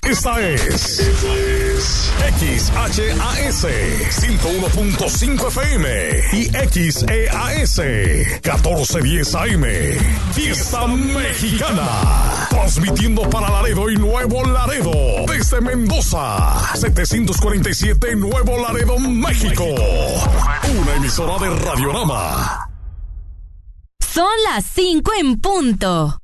Esta es XHAS 101.5 FM y XEAS 1410 AM. Fiesta Mexicana. Transmitiendo para Laredo y Nuevo Laredo. Desde Mendoza, 747 Nuevo Laredo, México. Una emisora de Radiorama. Son las 5 en punto.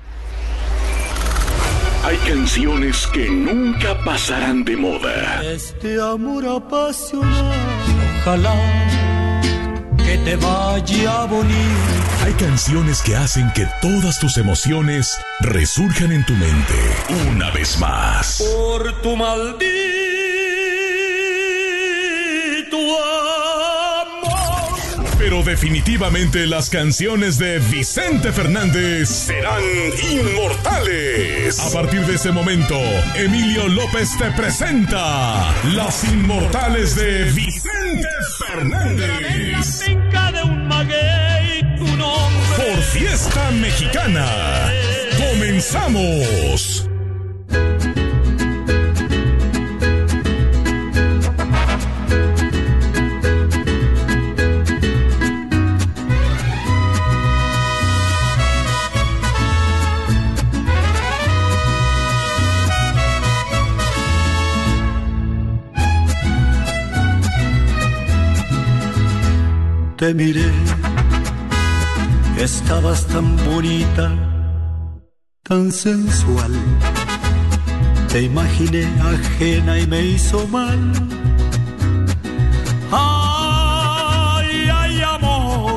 Hay canciones que nunca pasarán de moda. Este amor apasionado, ojalá que te vaya bonito. Hay canciones que hacen que todas tus emociones resurjan en tu mente una vez más. Por tu maldito amor. Pero definitivamente las canciones de Vicente Fernández serán inmortales. A partir de este momento, Emilio López te presenta Las Inmortales de Vicente Fernández. De un maguey, tu nombre. Por Fiesta Mexicana. ¡Comenzamos! Te miré, estabas tan bonita, tan sensual. Te imaginé ajena y me hizo mal. Ay, ay, amor.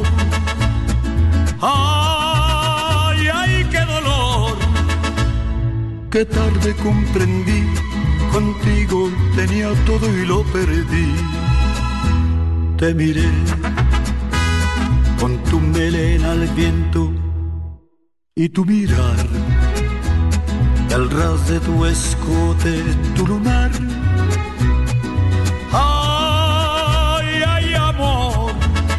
Ay, ay, qué dolor. Qué tarde comprendí, contigo tenía todo y lo perdí. Te miré con tu melena al viento y tu mirar, el ras de tu escote, tu lunar. Ay, ay, amor.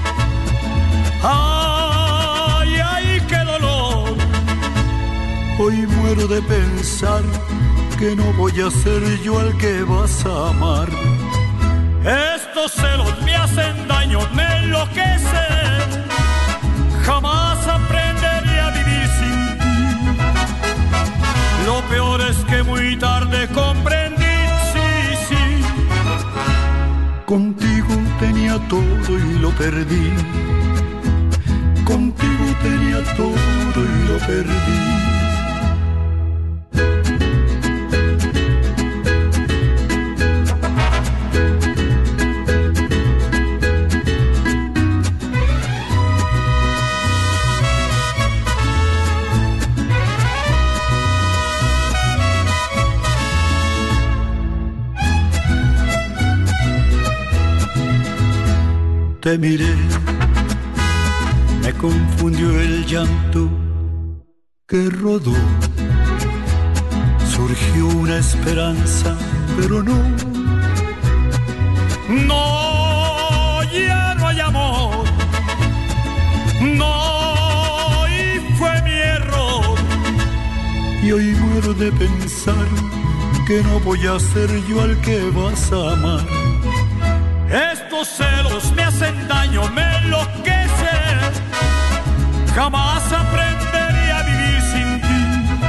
Ay, ay, qué dolor. Hoy muero de pensar que no voy a ser yo al que vas a amar. Estos celos me hacen daño, me enloquecen. Jamás aprenderé a vivir sin ti. Lo peor es que muy tarde comprendí, sí, sí. Contigo tenía todo y lo perdí. Contigo tenía todo y lo perdí. Te miré, me confundió el llanto que rodó. Surgió una esperanza, pero no. No, ya no hay amor. No, y fue mi error. Y hoy muero de pensar que no voy a ser yo al que vas a amar. Estos celos me hacen daño, me enloquecen. Jamás aprenderé a vivir sin ti.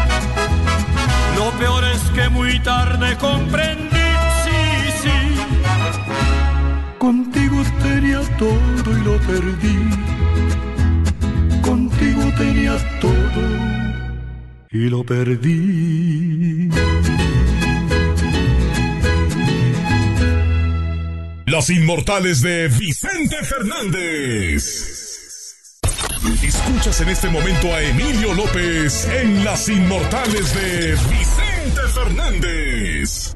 Lo peor es que muy tarde comprendí, sí, sí. Contigo tenía todo y lo perdí. Contigo tenía todo y lo perdí. Las Inmortales de Vicente Fernández. Escuchas en este momento a Emilio López en Las Inmortales de Vicente Fernández.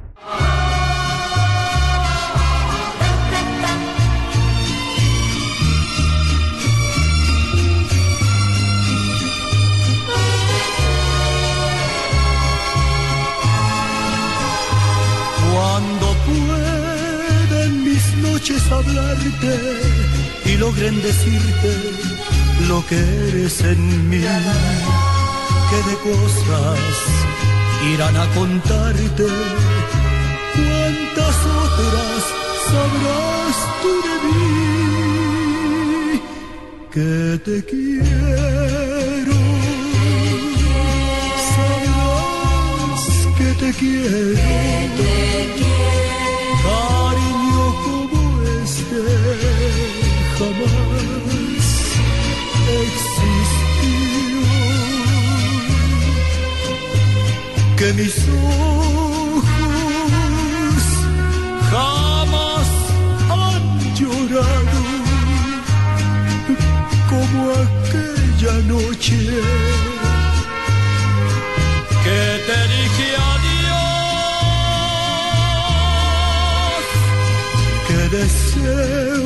Cuando puedan mis noches hablarte y logren decirte lo que eres en mí, que de cosas irán a contarte cuántas otras sabrás tú de mí, que te quiero, sabrás que te quiero, cariño como este jamás existió, que mis ojos jamás han llorado como aquella noche que te dije adiós, que deseo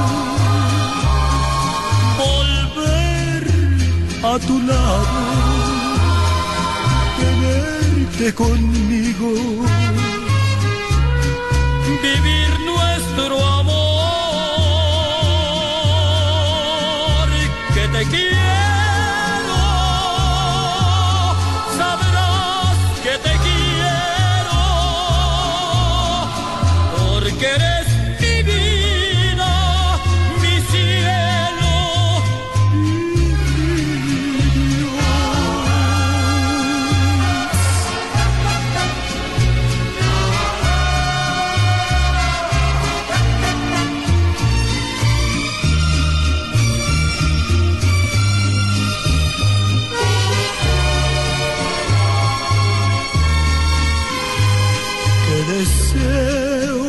volver a tu lado, tenerte conmigo, vivir nuestro amor, que te quiero, sabrás que te quiero, porque eres mi vida, mi cielo y mi deseo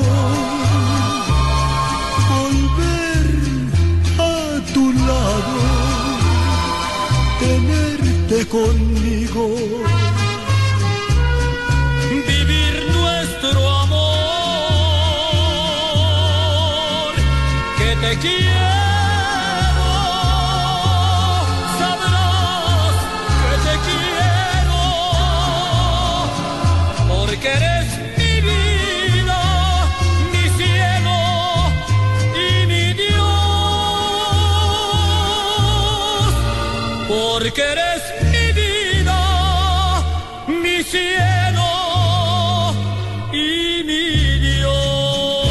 volver a tu lado, tenerte conmigo, vivir nuestro amor, que te quiero, sabrás que te quiero, porque eres porque eres mi vida, mi cielo y mi Dios.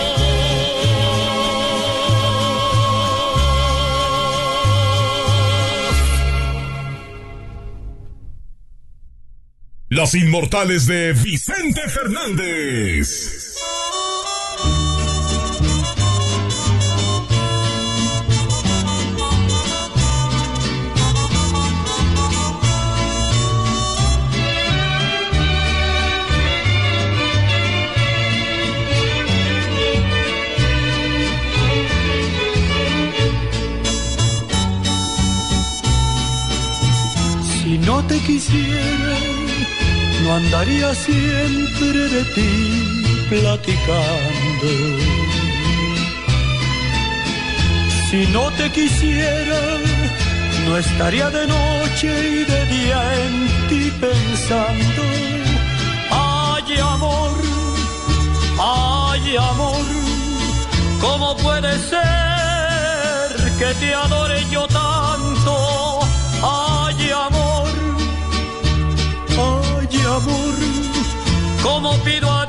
Los Inmortales de Vicente Fernández. Si no te quisiera, no andaría siempre de ti platicando. Si no te quisiera, no estaría de noche y de día en ti pensando. Ay, amor, ¿cómo puede ser que te adore yo tanto? Ay, amor, ¿cómo pido a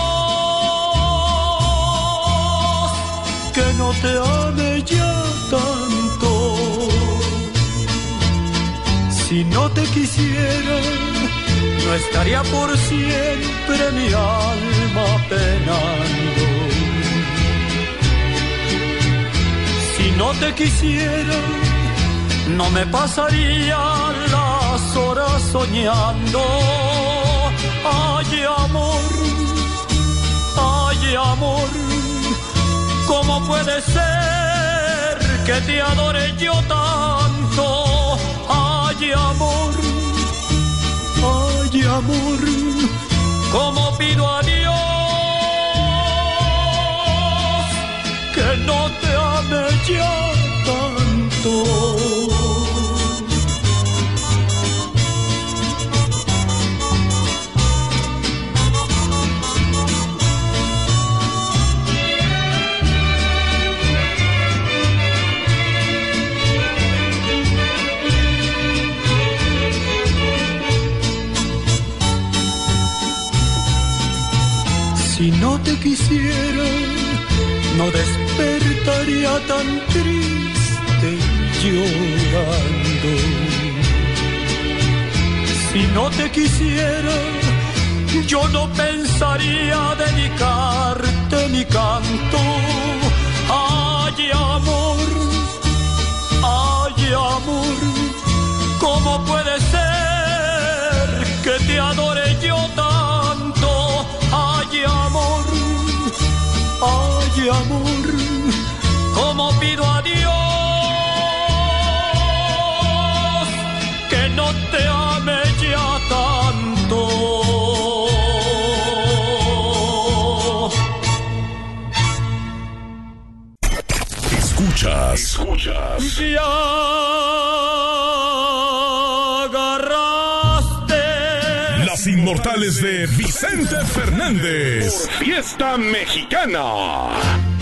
Dios que no te ame ya tanto? Si no te quisiera, no estaría por siempre mi alma penando. Si no te quisiera, no me pasaría las horas soñando. Ay, amor, ¿cómo puede ser que te adore yo tanto? Ay, amor, ¿cómo pido a Dios que no te ame ya tanto? Si no te quisiera, no despertaría tan triste llorando. Si no te quisiera, yo no pensaría dedicarte mi canto. Ay, amor, ¿cómo puede ser que te adore yo tanto? Ay, amor, ¿cómo pido a Dios que no te ame ya tanto? Escuchas. Ya agarraste Las Inmortales de Vicente Fernández. Fiesta Mexicana.